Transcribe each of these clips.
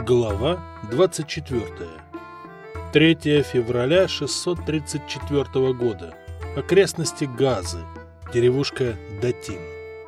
Глава 24. 3 февраля 634 года. Окрестности Газы. Деревушка Датин.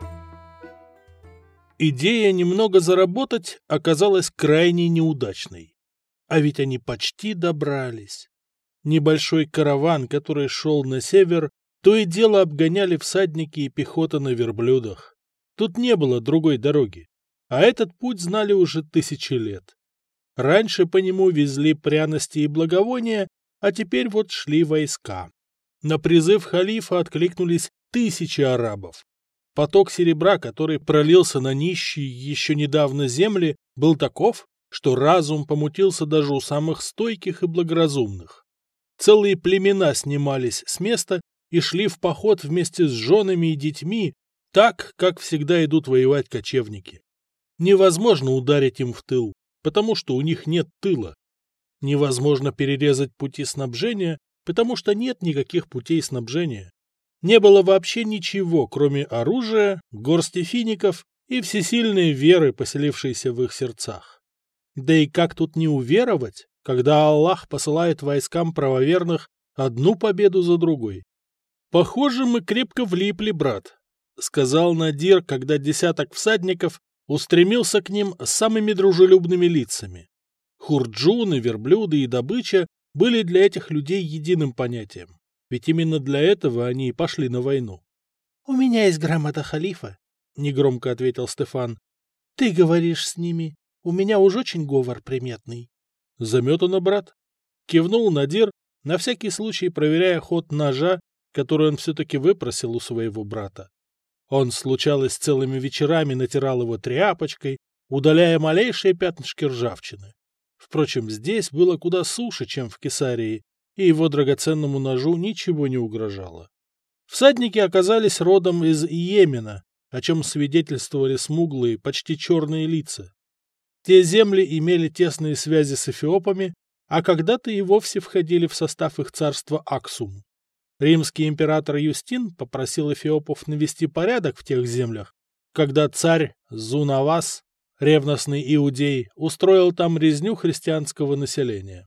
Идея немного заработать оказалась крайне неудачной. А ведь они почти добрались. Небольшой караван, который шел на север, то и дело обгоняли всадники и пехота на верблюдах. Тут не было другой дороги, а этот путь знали уже тысячи лет. Раньше по нему везли пряности и благовония, а теперь вот шли войска. На призыв халифа откликнулись тысячи арабов. Поток серебра, который пролился на нищие еще недавно земли, был таков, что разум помутился даже у самых стойких и благоразумных. Целые племена снимались с места и шли в поход вместе с женами и детьми, так, как всегда идут воевать кочевники. Невозможно ударить им в тыл, потому что у них нет тыла. Невозможно перерезать пути снабжения, потому что нет никаких путей снабжения. Не было вообще ничего, кроме оружия, горсти фиников и всесильной веры, поселившейся в их сердцах. Да и как тут не уверовать, когда Аллах посылает войскам правоверных одну победу за другой? «Похоже, мы крепко влипли, брат», — сказал Надир, когда десяток всадников устремился к ним с самыми дружелюбными лицами. Хурджуны, верблюды и добыча были для этих людей единым понятием, ведь именно для этого они и пошли на войну. — У меня есть грамота халифа, — негромко ответил Стефан. — Ты говоришь с ними, у меня уж очень говор приметный. — Заметано, брат. Кивнул Надир, на всякий случай проверяя ход ножа, который он все-таки выпросил у своего брата. Он, случалось, целыми вечерами натирал его тряпочкой, удаляя малейшие пятнышки ржавчины. Впрочем, здесь было куда суше, чем в Кесарии, и его драгоценному ножу ничего не угрожало. Всадники оказались родом из Йемена, о чем свидетельствовали смуглые, почти черные лица. Те земли имели тесные связи с эфиопами, а когда-то и вовсе входили в состав их царства Аксум. Римский император Юстин попросил эфиопов навести порядок в тех землях, когда царь Зунавас, ревностный иудей, устроил там резню христианского населения.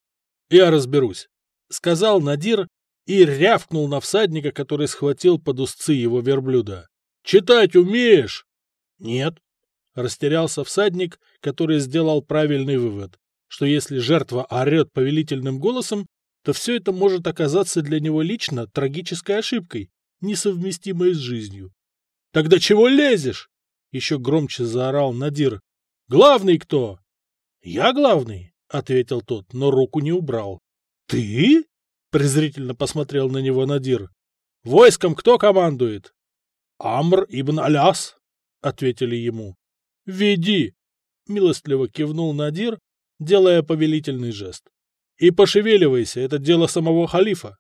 «Я разберусь», — сказал Надир и рявкнул на всадника, который схватил под узцы его верблюда. «Читать умеешь?» «Нет», — растерялся всадник, который сделал правильный вывод, что если жертва орет повелительным голосом, то все это может оказаться для него лично трагической ошибкой, несовместимой с жизнью. — Тогда чего лезешь? — еще громче заорал Надир. — Главный кто? — Я главный, — ответил тот, но руку не убрал. — Ты? — презрительно посмотрел на него Надир. — Войском кто командует? — Амр ибн Аляс, — ответили ему. — Веди, — милостливо кивнул Надир, делая повелительный жест. И пошевеливайся, это дело самого халифа.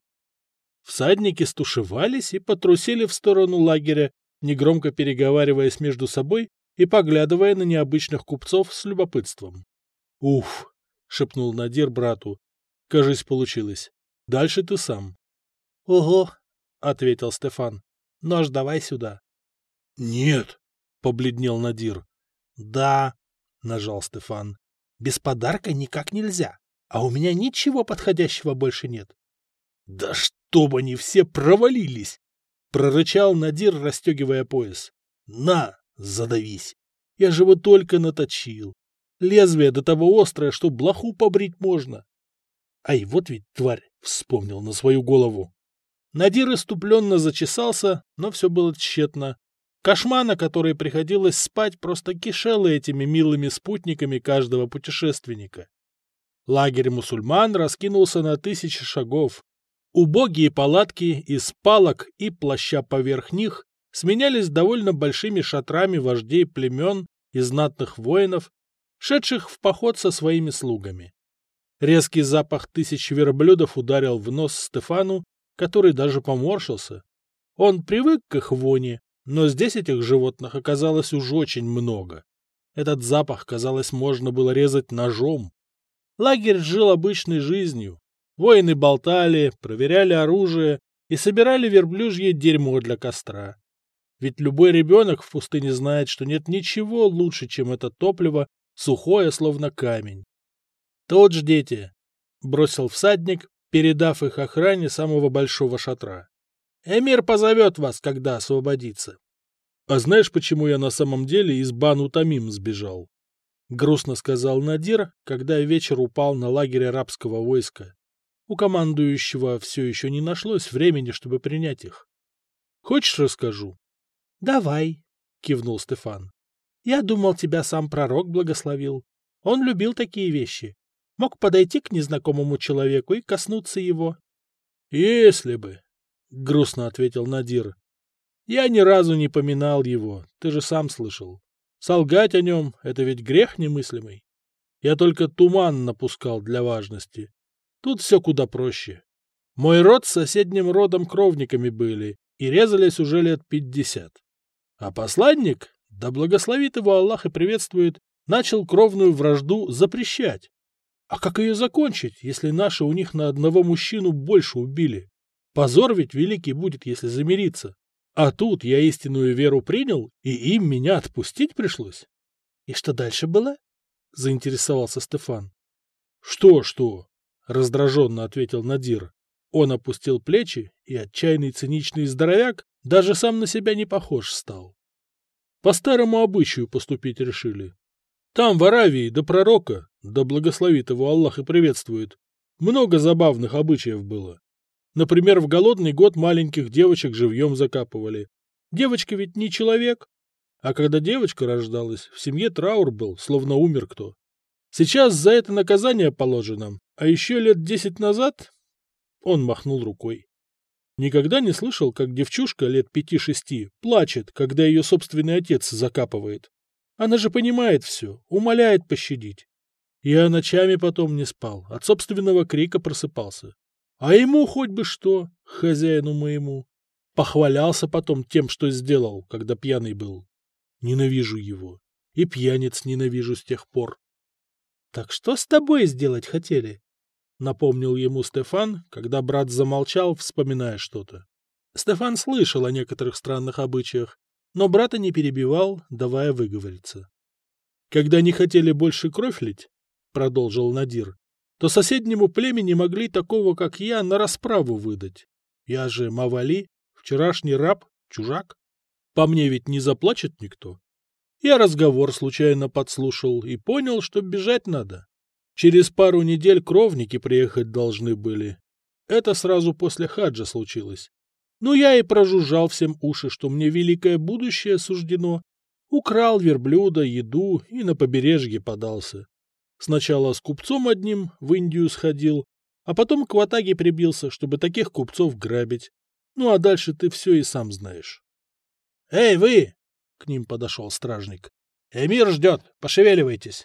Всадники стушевались и потрусили в сторону лагеря, негромко переговариваясь между собой и поглядывая на необычных купцов с любопытством. — Уф! — шепнул Надир брату. — Кажись, получилось. Дальше ты сам. — Ого! — ответил Стефан. — Нож давай сюда. — Нет! — побледнел Надир. — Да! — нажал Стефан. — Без подарка никак нельзя. А у меня ничего подходящего больше нет. — Да чтоб они все провалились! — прорычал Надир, расстегивая пояс. — На, задавись! Я же его только наточил. Лезвие до того острое, что блоху побрить можно. Ай, вот ведь тварь вспомнил на свою голову. Надир иступленно зачесался, но все было тщетно. Кошма, на которой приходилось спать, просто кишела этими милыми спутниками каждого путешественника. Лагерь мусульман раскинулся на 1000 шагов. Убогие палатки из палок и плаща поверх них сменялись довольно большими шатрами вождей племен и знатных воинов, шедших в поход со своими слугами. Резкий запах 1000 верблюдов ударил в нос Стефану, который даже поморщился. Он привык к их воне, но здесь этих животных оказалось уж очень много. Этот запах, казалось, можно было резать ножом. Лагерь жил обычной жизнью. Воины болтали, проверяли оружие и собирали верблюжье дерьмо для костра. Ведь любой ребенок в пустыне знает, что нет ничего лучше, чем это топливо, сухое, словно камень. «Тут ждите», — бросил всадник, передав их охране самого большого шатра. «Эмир позовет вас, когда освободится». «А знаешь, почему я на самом деле из Бану-Тамим сбежал?» — грустно сказал Надир, когда вечер упал на лагерь арабского войска. У командующего все еще не нашлось времени, чтобы принять их. «Хочешь, расскажу?» «Давай», — кивнул Стефан. «Я думал, тебя сам пророк благословил. Он любил такие вещи. Мог подойти к незнакомому человеку и коснуться его». «Если бы», — грустно ответил Надир. «Я ни разу не поминал его, ты же сам слышал. Солгать о нем — это ведь грех немыслимый. Я только туман напускал для важности. Тут все куда проще. Мой род с соседним родом кровниками были и резались уже лет 50. А посланник, да благословит его Аллах и приветствует, начал кровную вражду запрещать. А как ее закончить, если наши у них на одного мужчину больше убили? Позор ведь великий будет, если замириться. А тут я истинную веру принял, и им меня отпустить пришлось. — И что дальше было? — заинтересовался Стефан. — Что? — раздраженно ответил Надир. Он опустил плечи, и отчаянный циничный здоровяк даже сам на себя не похож стал. По старому обычаю поступить решили. Там, в Аравии, до пророка, да благословит его Аллах и приветствует, много забавных обычаев было. Например, в голодный год маленьких девочек живьем закапывали. Девочка ведь не человек. А когда девочка рождалась, в семье траур был, словно умер кто. Сейчас за это наказание положено, а еще лет 10 назад... Он махнул рукой. Никогда не слышал, как девчушка лет 5-6 плачет, когда ее собственный отец закапывает. Она же понимает все, умоляет пощадить. Я ночами потом не спал, от собственного крика просыпался. А ему хоть бы что, хозяину моему. Похвалялся потом тем, что сделал, когда пьяный был. Ненавижу его. И пьяниц ненавижу с тех пор. — Так что с тобой сделать хотели? — напомнил ему Стефан, когда брат замолчал, вспоминая что-то. Стефан слышал о некоторых странных обычаях, но брата не перебивал, давая выговориться. — Когда не хотели больше кровь лить, — продолжил Надир, — то соседнему племени могли такого, как я, на расправу выдать. Я же Мавали, вчерашний раб, чужак. По мне ведь не заплачет никто. Я разговор случайно подслушал и понял, что бежать надо. Через пару недель кровники приехать должны были. Это сразу после хаджа случилось. Ну, я и прожужжал всем уши, что мне великое будущее суждено. Украл верблюда, еду и на побережье подался. Сначала с купцом одним в Индию сходил, а потом к ватаге прибился, чтобы таких купцов грабить. Ну, а дальше ты все и сам знаешь. — Эй, вы! — к ним подошел стражник. — Эмир ждет, пошевеливайтесь.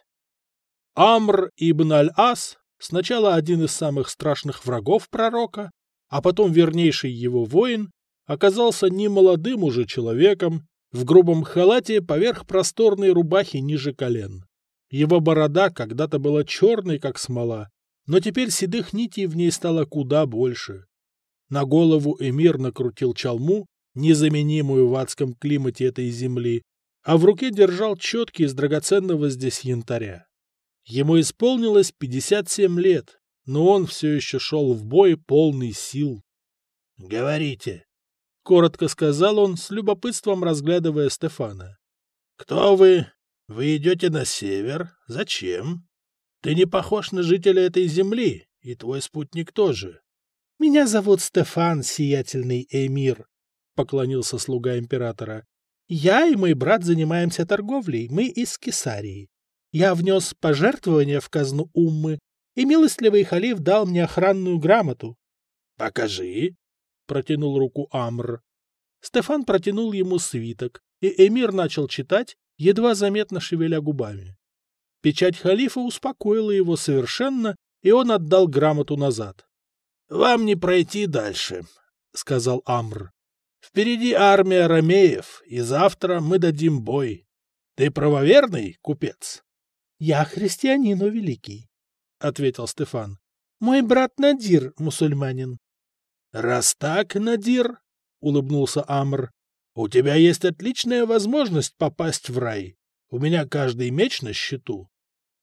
Амр ибн аль-Ас, сначала один из самых страшных врагов пророка, а потом вернейший его воин, оказался не молодым уже человеком, в грубом халате поверх просторной рубахи ниже колен. Его борода когда-то была черной, как смола, но теперь седых нитей в ней стало куда больше. На голову эмир накрутил чалму, незаменимую в адском климате этой земли, а в руке держал четки из драгоценного здесь янтаря. Ему исполнилось 57 лет, но он все еще шел в бой полный сил. — Говорите, — коротко сказал он, с любопытством разглядывая Стефана. — Кто вы? Вы идете на север? Зачем? Ты не похож на жителя этой земли, и твой спутник тоже. — Меня зовут Стефан, сиятельный эмир, — поклонился слуга императора. — Я и мой брат занимаемся торговлей, мы из Кесарии. Я внес пожертвования в казну Уммы, и милостливый халиф дал мне охранную грамоту. — Покажи, — протянул руку Амр. Стефан протянул ему свиток, и эмир начал читать, едва заметно шевеля губами. Печать халифа успокоила его совершенно, и он отдал грамоту назад. — Вам не пройти дальше, — сказал Амр. — Впереди армия ромеев, и завтра мы дадим бой. Ты правоверный, купец? — Я христианин, о великий, — ответил Стефан. — Мой брат Надир мусульманин. — Раз так, Надир, — улыбнулся Амр, — у тебя есть отличная возможность попасть в рай. У меня каждый меч на счету.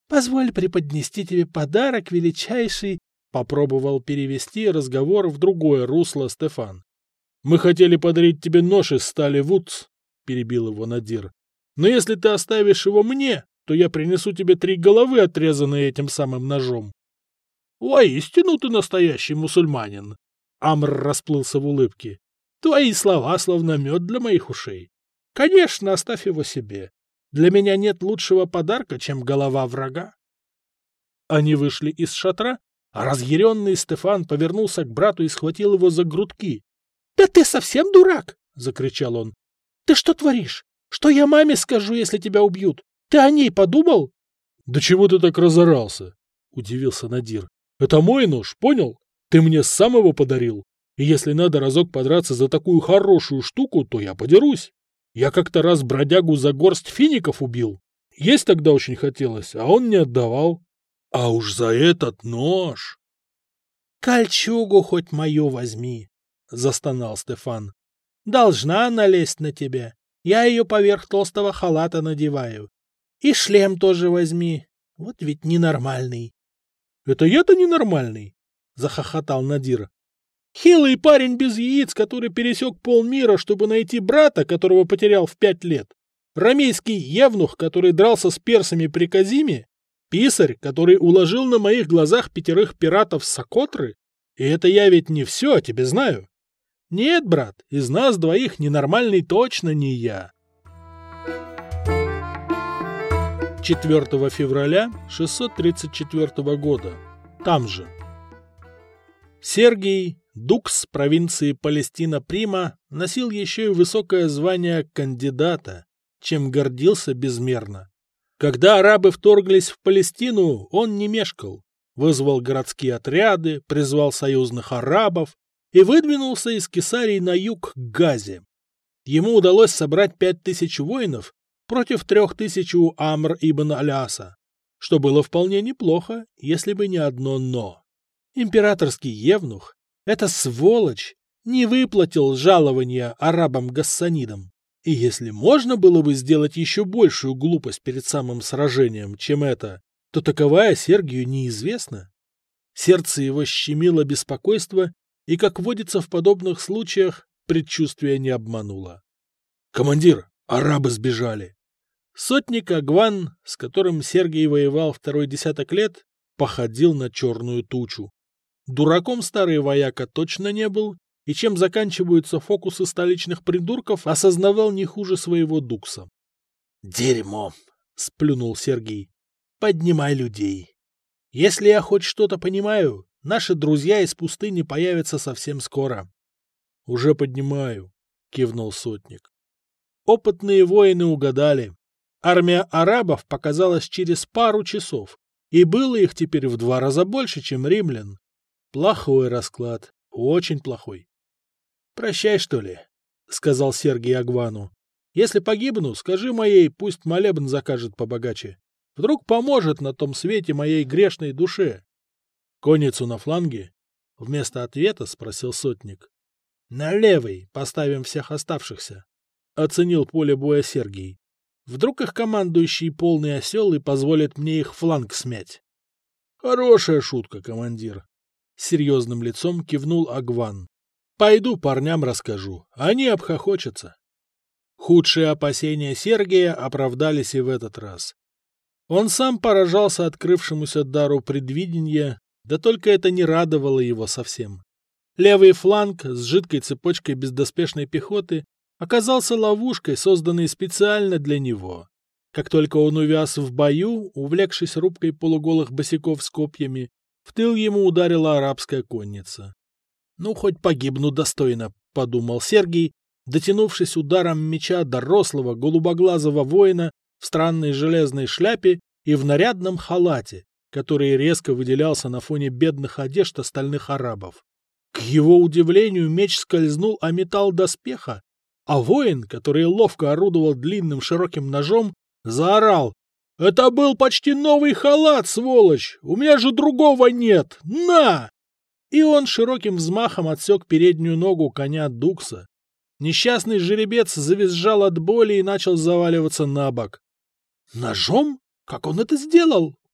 Позволь преподнести тебе подарок величайший, попробовал перевести разговор в другое русло Стефан. Мы хотели подарить тебе нож из стали Вудс, перебил его Надир. Но если ты оставишь его мне, то я принесу тебе 3 головы, отрезанные этим самым ножом. Воистину ты настоящий мусульманин. Амр расплылся в улыбке. Твои слова словно мед для моих ушей. Конечно, оставь его себе. Для меня нет лучшего подарка, чем голова врага. Они вышли из шатра, а разъяренный Стефан повернулся к брату и схватил его за грудки. — Да ты совсем дурак! — закричал он. — Ты что творишь? Что я маме скажу, если тебя убьют? Ты о ней подумал? — Да чего ты так разорался? — удивился Надир. — Это мой нож, понял? Ты мне сам его подарил. И если надо разок подраться за такую хорошую штуку, то я подерусь. Я как-то раз бродягу за горсть фиников убил. Есть тогда очень хотелось, а он не отдавал. А уж за этот нож... — Кольчугу хоть мою возьми, — застонал Стефан. — Должна она лезть на тебя. Я ее поверх толстого халата надеваю. И шлем тоже возьми. Вот ведь ненормальный. — Это я-то ненормальный, — захохотал Надир. Хилый парень без яиц, который пересек полмира, чтобы найти брата, которого потерял в 5 лет. Ромейский евнух, который дрался с персами при Казиме. Писарь, который уложил на моих глазах 5 пиратов с Сокотры. И это я ведь не все о тебе знаю. Нет, брат, из нас двоих ненормальный точно не я. 4 февраля 634 года. Там же. Сергий, дукс провинции Палестина-Прима, носил еще и высокое звание кандидата, чем гордился безмерно. Когда арабы вторглись в Палестину, он не мешкал, вызвал городские отряды, призвал союзных арабов и выдвинулся из Кесарии на юг к Газе. Ему удалось собрать 5000 воинов против 3000 у Амр ибн Аляса, что было вполне неплохо, если бы не одно «но». Императорский евнух, эта сволочь, не выплатил жалования арабам-гассанидам. И если можно было бы сделать еще большую глупость перед самым сражением, чем это, то таковая Сергию неизвестна. Сердце его щемило беспокойство, и, как водится в подобных случаях, предчувствие не обмануло. «Командир, арабы сбежали!» Сотник Агван, с которым Сергий воевал 2-й десяток лет, походил на черную тучу. Дураком старый вояка точно не был, и чем заканчиваются фокусы столичных придурков, осознавал не хуже своего дукса. «Дерьмо!» — сплюнул Сергий. «Поднимай людей. Если я хоть что-то понимаю, наши друзья из пустыни появятся совсем скоро». «Уже поднимаю», — кивнул сотник. Опытные воины угадали. Армия арабов показалась через пару часов, и было их теперь в 2 раза больше, чем римлян. Плохой расклад, очень плохой. «Прощай, что ли?» — сказал Сергий Агвану. «Если погибну, скажи моей, пусть молебн закажет побогаче. Вдруг поможет на том свете моей грешной душе». «Конницу на фланге?» — вместо ответа спросил сотник. «На левый поставим всех оставшихся», — оценил поле боя Сергий. «Вдруг их командующий полный осел и позволит мне их фланг смять». «Хорошая шутка, командир», — серьезным лицом кивнул Агван. «Пойду парням расскажу, они обхохочутся». Худшие опасения Сергия оправдались и в этот раз. Он сам поражался открывшемуся дару предвидения, да только это не радовало его совсем. Левый фланг с жидкой цепочкой бездоспешной пехоты оказался ловушкой, созданной специально для него. Как только он увяз в бою, увлекшись рубкой полуголых босяков с копьями, в тыл ему ударила арабская конница. «Ну, хоть погибну достойно», — подумал Сергий, дотянувшись ударом меча до рослого голубоглазого воина в странной железной шляпе и в нарядном халате, который резко выделялся на фоне бедных одежд остальных арабов. К его удивлению меч скользнул о металл доспеха, а воин, который ловко орудовал длинным широким ножом, заорал: «Это был почти новый халат, сволочь! У меня же другого нет! На!» И он широким взмахом отсек переднюю ногу коня Дукса. Несчастный жеребец завизжал от боли и начал заваливаться на бок. «Ножом? Как он это сделал?» —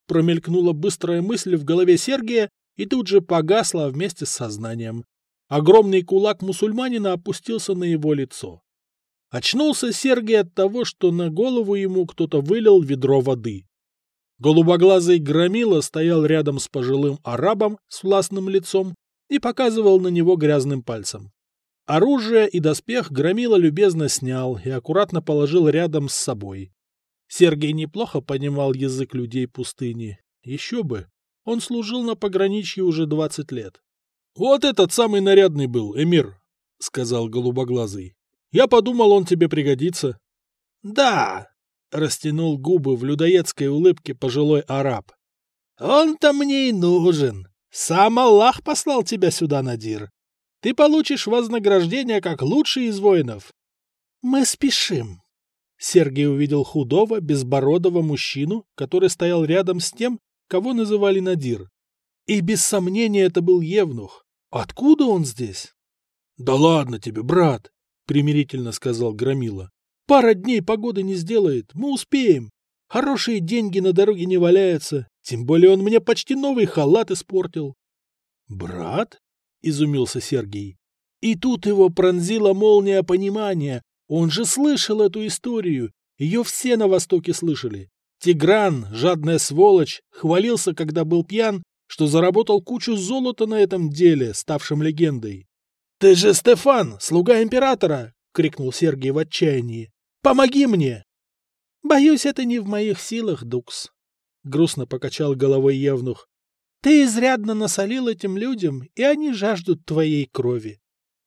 Промелькнула быстрая мысль в голове Сергия и тут же погасла вместе с сознанием. Огромный кулак мусульманина опустился на его лицо. Очнулся Сергий от того, что на голову ему кто-то вылил ведро воды. Голубоглазый громила стоял рядом с пожилым арабом с властным лицом и показывал на него грязным пальцем. Оружие и доспех громила любезно снял и аккуратно положил рядом с собой. Сергий неплохо понимал язык людей пустыни. Еще бы, он служил на пограничье уже 20 лет. — Вот этот самый нарядный был, эмир, — сказал голубоглазый. — Я подумал, он тебе пригодится. — Да, — растянул губы в людоедской улыбке пожилой араб. — Он-то мне и нужен. Сам Аллах послал тебя сюда, Надир. Ты получишь вознаграждение как лучший из воинов. — Мы спешим. Сергий увидел худого, безбородого мужчину, который стоял рядом с тем, кого называли Надир. И без сомнения это был евнух. Откуда он здесь? — Да ладно тебе, брат, — примирительно сказал Громила. — Пара дней погоды не сделает, мы успеем. Хорошие деньги на дороге не валяются, тем более он мне почти новый халат испортил. — Брат? — изумился Сергий. И тут его пронзила молния понимания. Он же слышал эту историю, ее все на Востоке слышали. Тигран, жадная сволочь, хвалился, когда был пьян, что заработал кучу золота на этом деле, ставшем легендой. — Ты же Стефан, слуга императора! — крикнул Сергий в отчаянии. — Помоги мне! — Боюсь, это не в моих силах, Дукс, — грустно покачал головой евнух. — Ты изрядно насолил этим людям, и они жаждут твоей крови.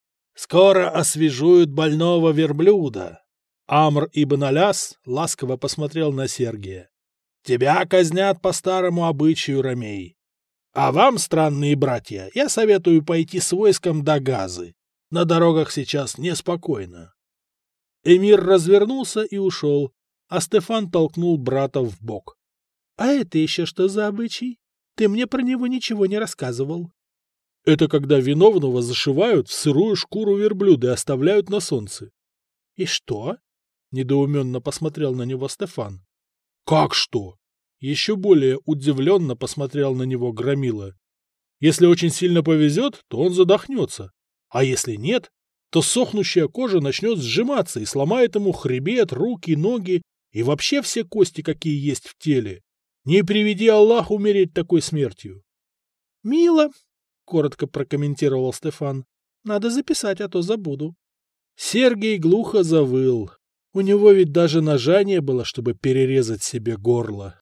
Скоро освежуют больного верблюда. Амр ибн Аляс ласково посмотрел на Сергия. Тебя казнят по старому обычаю, ромей. А вам, странные братья, я советую пойти с войском до Газы. На дорогах сейчас неспокойно. Эмир развернулся и ушел, а Стефан толкнул брата в бок. — А это еще что за обычай? Ты мне про него ничего не рассказывал. Это когда виновного зашивают в сырую шкуру верблюда и оставляют на солнце. — И что? — недоуменно посмотрел на него Стефан. — Как что? — еще более удивленно посмотрел на него Громила. — Если очень сильно повезет, то он задохнется. А если нет, то сохнущая кожа начнет сжиматься и сломает ему хребет, руки, ноги и вообще все кости, какие есть в теле. Не приведи Аллах умереть такой смертью. — Мило, — коротко прокомментировал Стефан. — Надо записать, а то забуду. Сергий глухо завыл. У него ведь даже ножа не было, чтобы перерезать себе горло.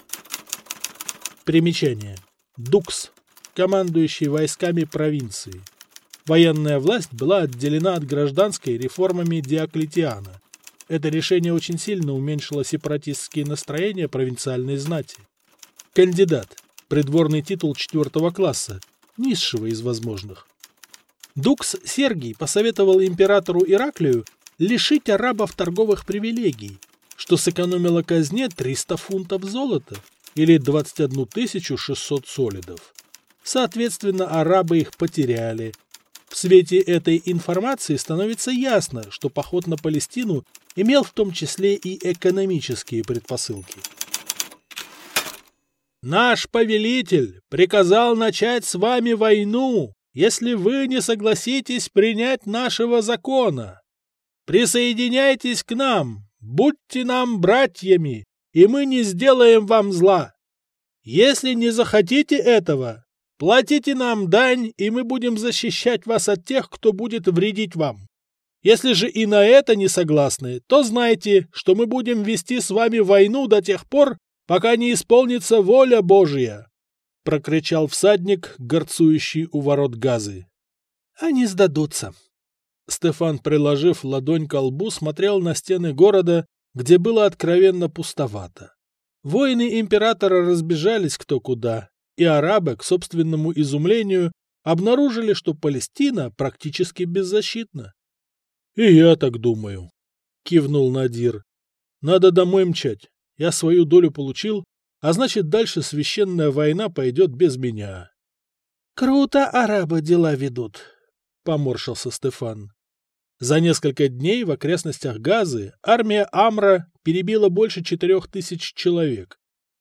Примечание. Дукс. Командующий войсками провинции. Военная власть была отделена от гражданской реформами Диоклетиана. Это решение очень сильно уменьшило сепаратистские настроения провинциальной знати. Кандидат. Придворный титул 4 класса. Низшего из возможных. Дукс Сергий посоветовал императору Ираклию лишить арабов торговых привилегий, что сэкономило казне 300 фунтов золота или 21 600 солидов. Соответственно, арабы их потеряли. В свете этой информации становится ясно, что поход на Палестину имел в том числе и экономические предпосылки. Наш повелитель приказал начать с вами войну, если вы не согласитесь принять нашего закона. Присоединяйтесь к нам, будьте нам братьями, и мы не сделаем вам зла. Если не захотите этого, платите нам дань, и мы будем защищать вас от тех, кто будет вредить вам. Если же и на это не согласны, то знайте, что мы будем вести с вами войну до тех пор, пока не исполнится воля Божия, — прокричал всадник, горцующий у ворот Газы. — Они сдадутся. Стефан, приложив ладонь ко лбу, смотрел на стены города, где было откровенно пустовато. Воины императора разбежались кто куда, и арабы, к собственному изумлению, обнаружили, что Палестина практически беззащитна. — И я так думаю, — кивнул Надир. — Надо домой мчать. Я свою долю получил, а значит, дальше священная война пойдет без меня. — Круто арабы дела ведут, — поморщился Стефан. За несколько дней в окрестностях Газы армия Амра перебила больше 4000 человек,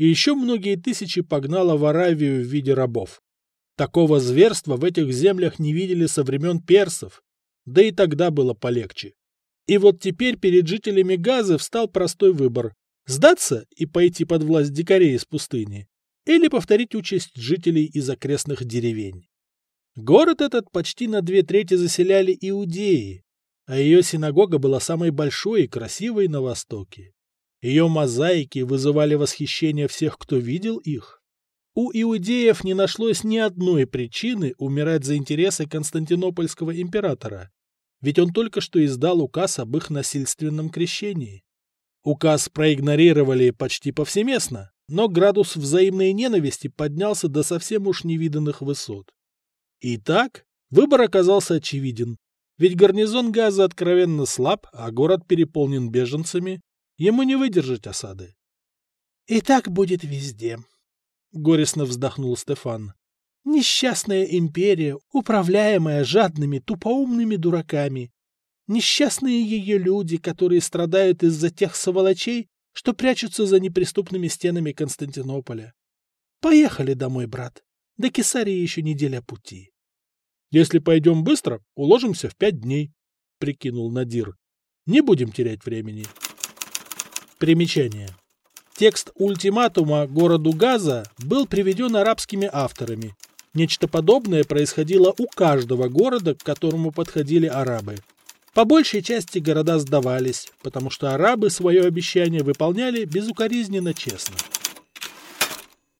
и еще многие тысячи погнало в Аравию в виде рабов. Такого зверства в этих землях не видели со времен персов, да и тогда было полегче. И вот теперь перед жителями Газы встал простой выбор – сдаться и пойти под власть дикарей из пустыни, или повторить участь жителей из окрестных деревень. Город этот почти на 2/3 заселяли иудеи, а ее синагога была самой большой и красивой на Востоке. Ее мозаики вызывали восхищение всех, кто видел их. У иудеев не нашлось ни одной причины умирать за интересы константинопольского императора, ведь он только что издал указ об их насильственном крещении. Указ проигнорировали почти повсеместно, но градус взаимной ненависти поднялся до совсем уж невиданных высот. Итак, выбор оказался очевиден, ведь гарнизон Газы откровенно слаб, а город переполнен беженцами, ему не выдержать осады. «И так будет везде», — горестно вздохнул Стефан. «Несчастная империя, управляемая жадными, тупоумными дураками. Несчастные ее люди, которые страдают из-за тех сволочей, что прячутся за неприступными стенами Константинополя. Поехали домой, брат. До Кесарии еще неделя пути». «Если пойдем быстро, уложимся в 5 дней», — прикинул Надир. «Не будем терять времени». Примечание. Текст ультиматума городу Газа был приведен арабскими авторами. Нечто подобное происходило у каждого города, к которому подходили арабы. По большей части города сдавались, потому что арабы свое обещание выполняли безукоризненно честно.